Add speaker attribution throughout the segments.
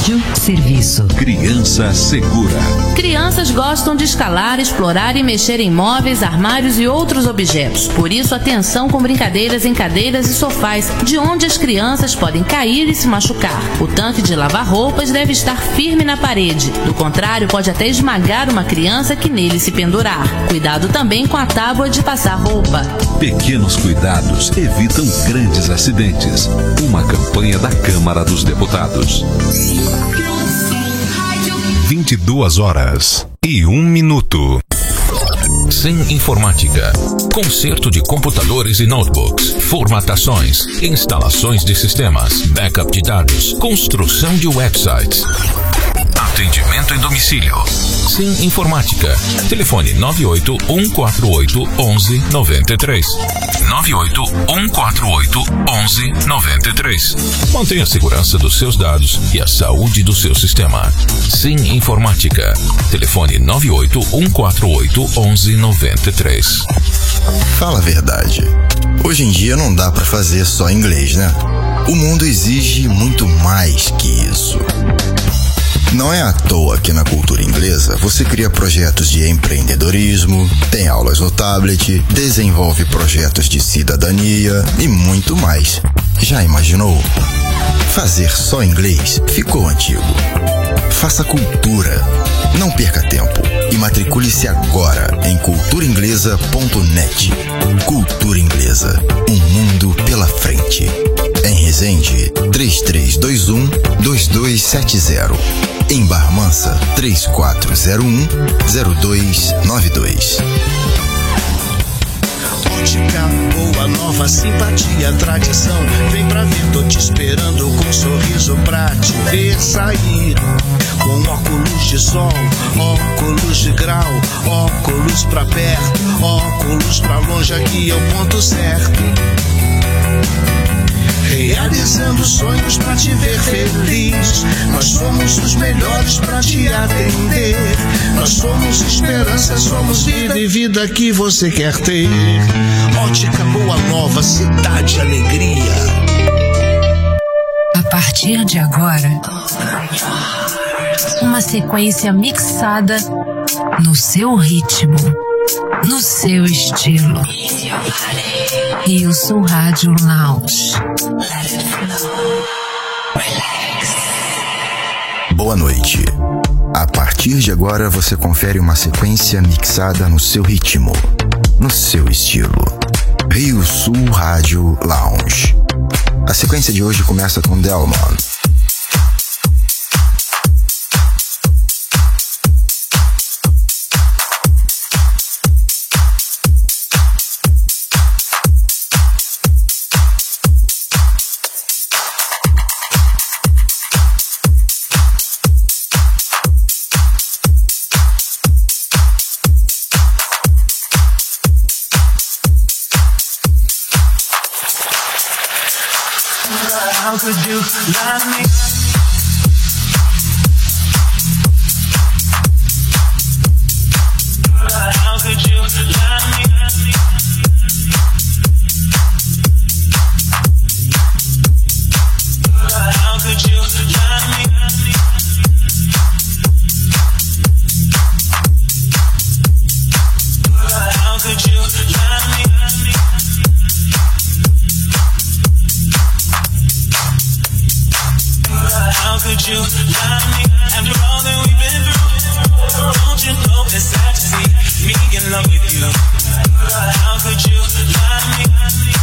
Speaker 1: Rádio Serviço.
Speaker 2: Criança Segura.
Speaker 3: Crianças gostam de escalar, explorar e mexer em móveis, armários e outros objetos. Por isso, atenção com brincadeiras em cadeiras e sofás, de onde as crianças podem cair e se machucar. O tanque de lavar roupas deve estar firme na parede. Do contrário, pode até esmagar uma criança que nele se pendurar. Cuidado também com a tábua de passar roupa.
Speaker 2: Pequenos cuidados evitam grandes acidentes. Uma campanha da Câmara dos Deputados.
Speaker 4: 22h01. Sim Informática. Conserto de computadores e notebooks, formatações, instalações de sistemas, backup de dados, construção de websites. Atendimento em domicílio. Sim Informática. Telefone 981481193. 981481193. Mantenha a segurança dos seus dados e a saúde do seu sistema. Sim Informática. Telefone 981481193.
Speaker 5: Fala a verdade. Hoje em dia não dá pra fazer só inglês, né? O mundo exige muito mais que isso. Não é à toa que na cultura inglesa você cria projetos de empreendedorismo, tem aulas no tablet, desenvolve projetos de cidadania e muito mais. Já imaginou? Fazer só inglês ficou antigo. Faça cultura. Não perca tempo e matricule-se agora em culturainglesa.net. Cultura Inglesa, um mundo pela frente. Em Resende, 3321-2270. Em Barra Mansa, 3401-0292.
Speaker 6: Ótica boa, nova, simpatia, tradição. Vem pra ver, tô te esperando com um sorriso pra te ver sair. Com óculos de sol, óculos de grau, óculos pra perto, óculos pra longe, aqui é o ponto certo. Realizando sonhos pra te ver feliz. Nós somos os melhores pra te atender. Nós somos esperança, somos vida e vida que você quer ter. Ótica Boa Nova, cidade alegria.
Speaker 1: A partir de agora, uma sequência mixada no seu ritmo, no seu estilo. Rio-Sul Rádio Lounge.
Speaker 5: Boa noite. A partir de agora você confere uma sequência mixada no seu ritmo, no seu estilo. Rio-Sul Rádio Lounge. A sequência de hoje começa com Delmon.
Speaker 6: How could you lie to me? How could you lie to me? How could you lie to me? How could you lie to me? How could you lie to me after all that we've been through? Don't you know it's sad to see me in love with you? How could you lie to me?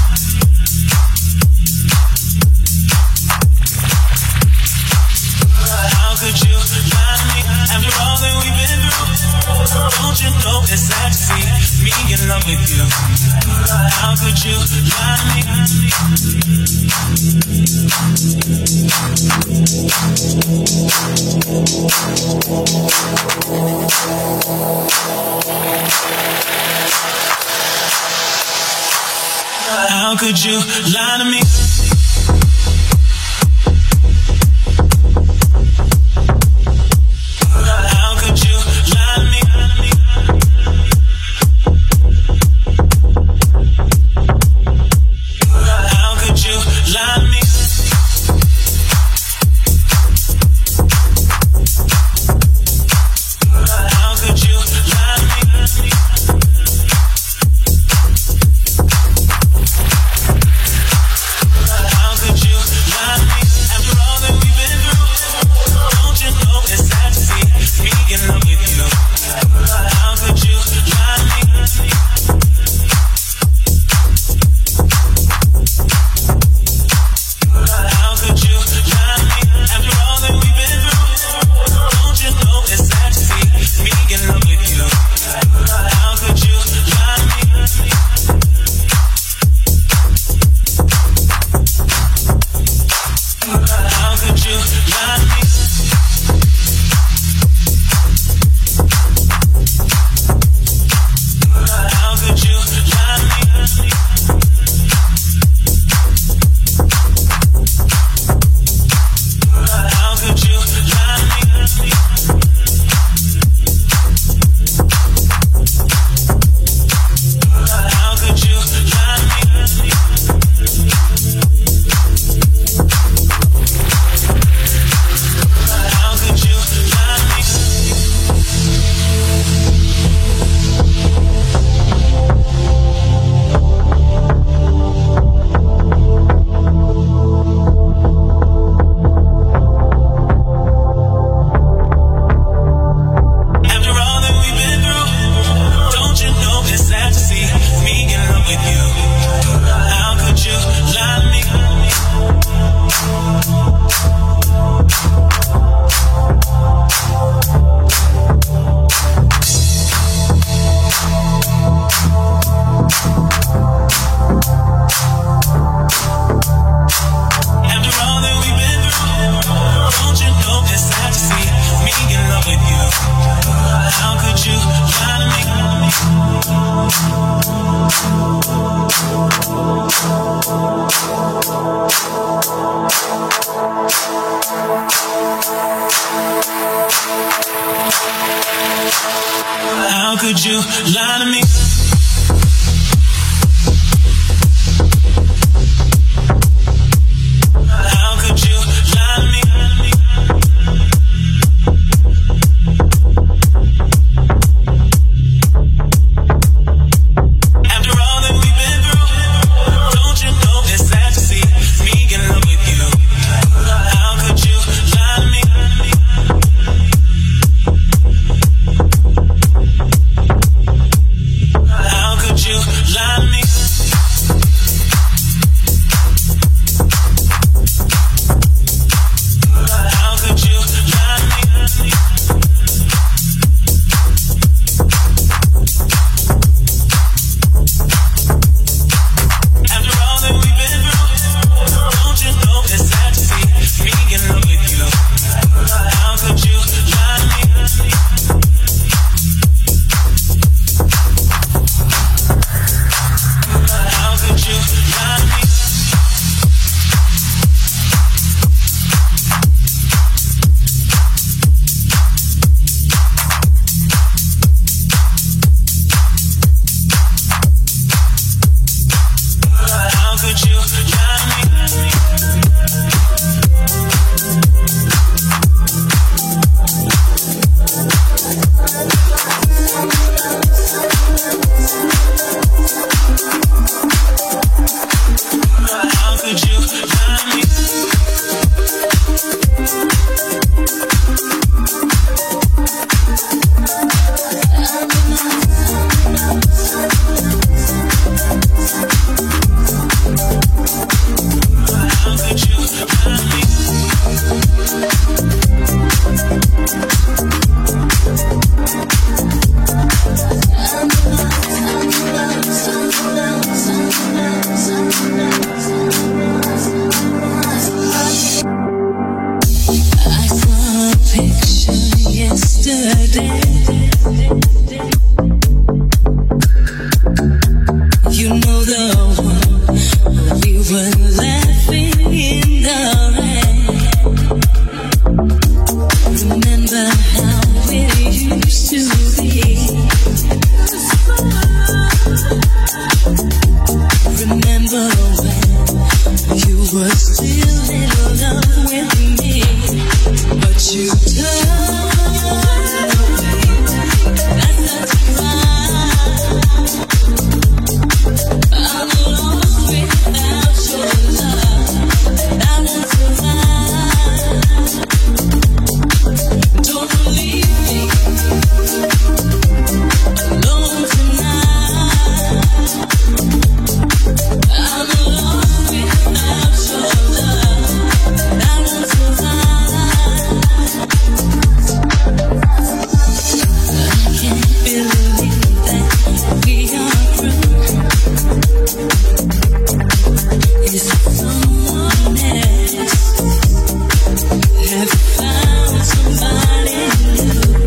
Speaker 6: How could you lie to me after all that we've been through? Don't you know it's sad to see me in love with you? How could you lie to me? How could you lie to me? How could you lie to me? How could you lie to me? could you lie to me? How could you lie to me? After all that we've been through, don't you know it's sad to see me get in love with you? How could you lie to me? How could you lie to me? How could you lie to me? After all that we've been through, don't you know it's sad to see me get in love with you? How could you lie to me? How could you lie to me? How could you lie to me? How could you lie to me? How could you lie to me?
Speaker 7: I saw a picture yesterday. You know the one where we were laughing in the rain. Remember how it used to be. Remember when you were still in love with me, but you turned away. That's not right. I'm lost without your love. I want to lie. Don't leave me alone tonight. I'm lost without your love. I want to lie. I can't believe that we are through. Is someone else? Have you found somebody new?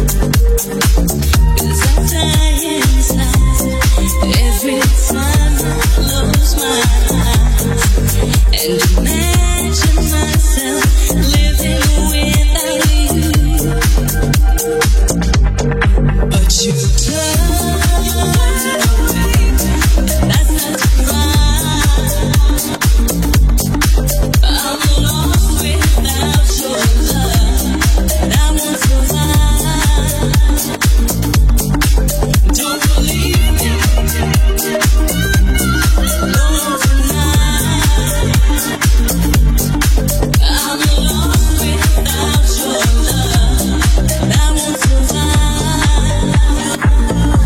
Speaker 7: 'Cause I die inside every time I close my eyes and imagine myself living without you. But you turn away. That's not right. I'm lost without your love. I want to lie. Don't believe me alone tonight. I'm lost without your love. I want to lie.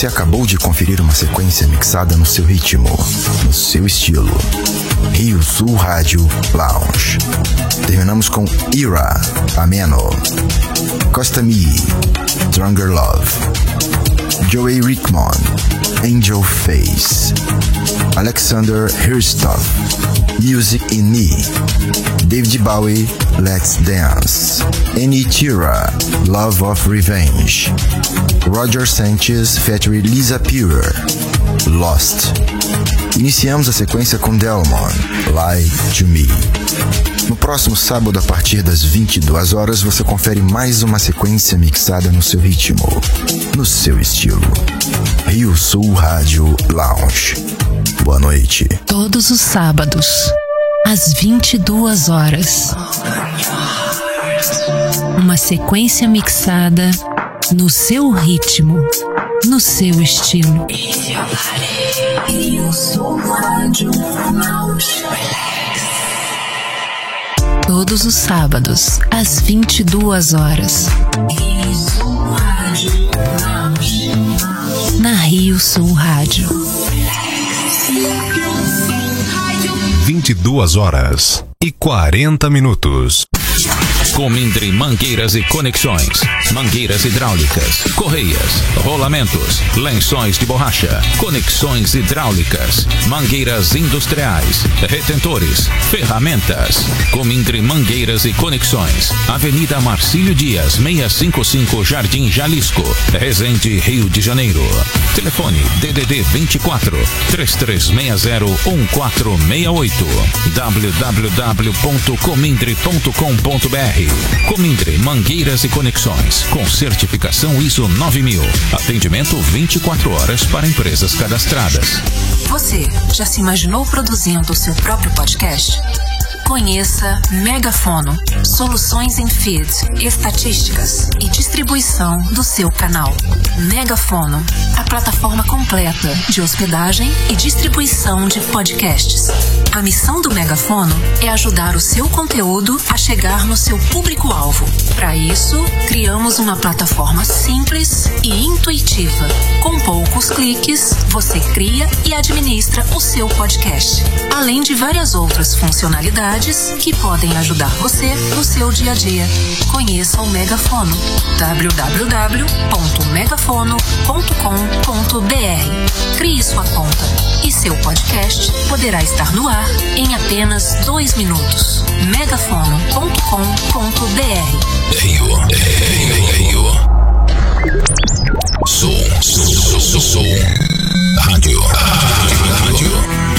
Speaker 5: Você acabou de conferir uma sequência mixada no seu ritmo, no seu estilo. Rio Sul Rádio Lounge. Terminamos com Era, Ameno. Costa Me, Stronger Love. Joey Rickman, Angel Face. Alexander Hirstov, Music in Me. David Bowie, Let's Dance. Annie Tira, Love of Revenge. Roger Sanchez featuring Lisa Pure, Lost. Iniciamos a sequência com Delmon, Lie to Me. No próximo sábado, a partir das 22 horas, você confere mais uma sequência mixada no seu ritmo, no seu estilo. Rio Sul Rádio Lounge. Boa noite.
Speaker 1: Todos os sábados, às 22 horas. Uma sequência mixada no seu ritmo, no seu estilo. Rio Sul Rádio Lounge. Todos os sábados, às 22 horas. Na Rio Sul Rádio.
Speaker 8: 22 horas e 40 minutos.
Speaker 4: Comindre Mangueiras e Conexões. Mangueiras hidráulicas, correias, rolamentos, lençóis de borracha, conexões hidráulicas, mangueiras industriais, retentores, ferramentas. Comindre Mangueiras e Conexões. Avenida Marcílio Dias, 655 Jardim Jalisco, Resende, Rio de Janeiro. Telefone DDD 24 3360 1468. www.comindre.com.br. Comindre Mangueiras e Conexões, com certificação ISO 9000. Atendimento 24 horas para empresas cadastradas.
Speaker 1: Você já se imaginou produzindo o seu próprio podcast? Conheça Megafono, soluções em feed, estatísticas e distribuição do seu canal. Megafono, a plataforma completa de hospedagem e distribuição de podcasts. A missão do Megafono é ajudar o seu conteúdo a chegar no seu público-alvo. Para isso, criamos uma plataforma simples e intuitiva. Com poucos cliques, você cria e administra o seu podcast, além de várias outras funcionalidades que podem ajudar você no seu dia a dia. Conheça o Megafono. www.megafono.com.br. Crie sua conta e seu podcast poderá estar no ar em apenas 2 minutos. megafono.com.br.
Speaker 4: Rio. Sul. Rádio.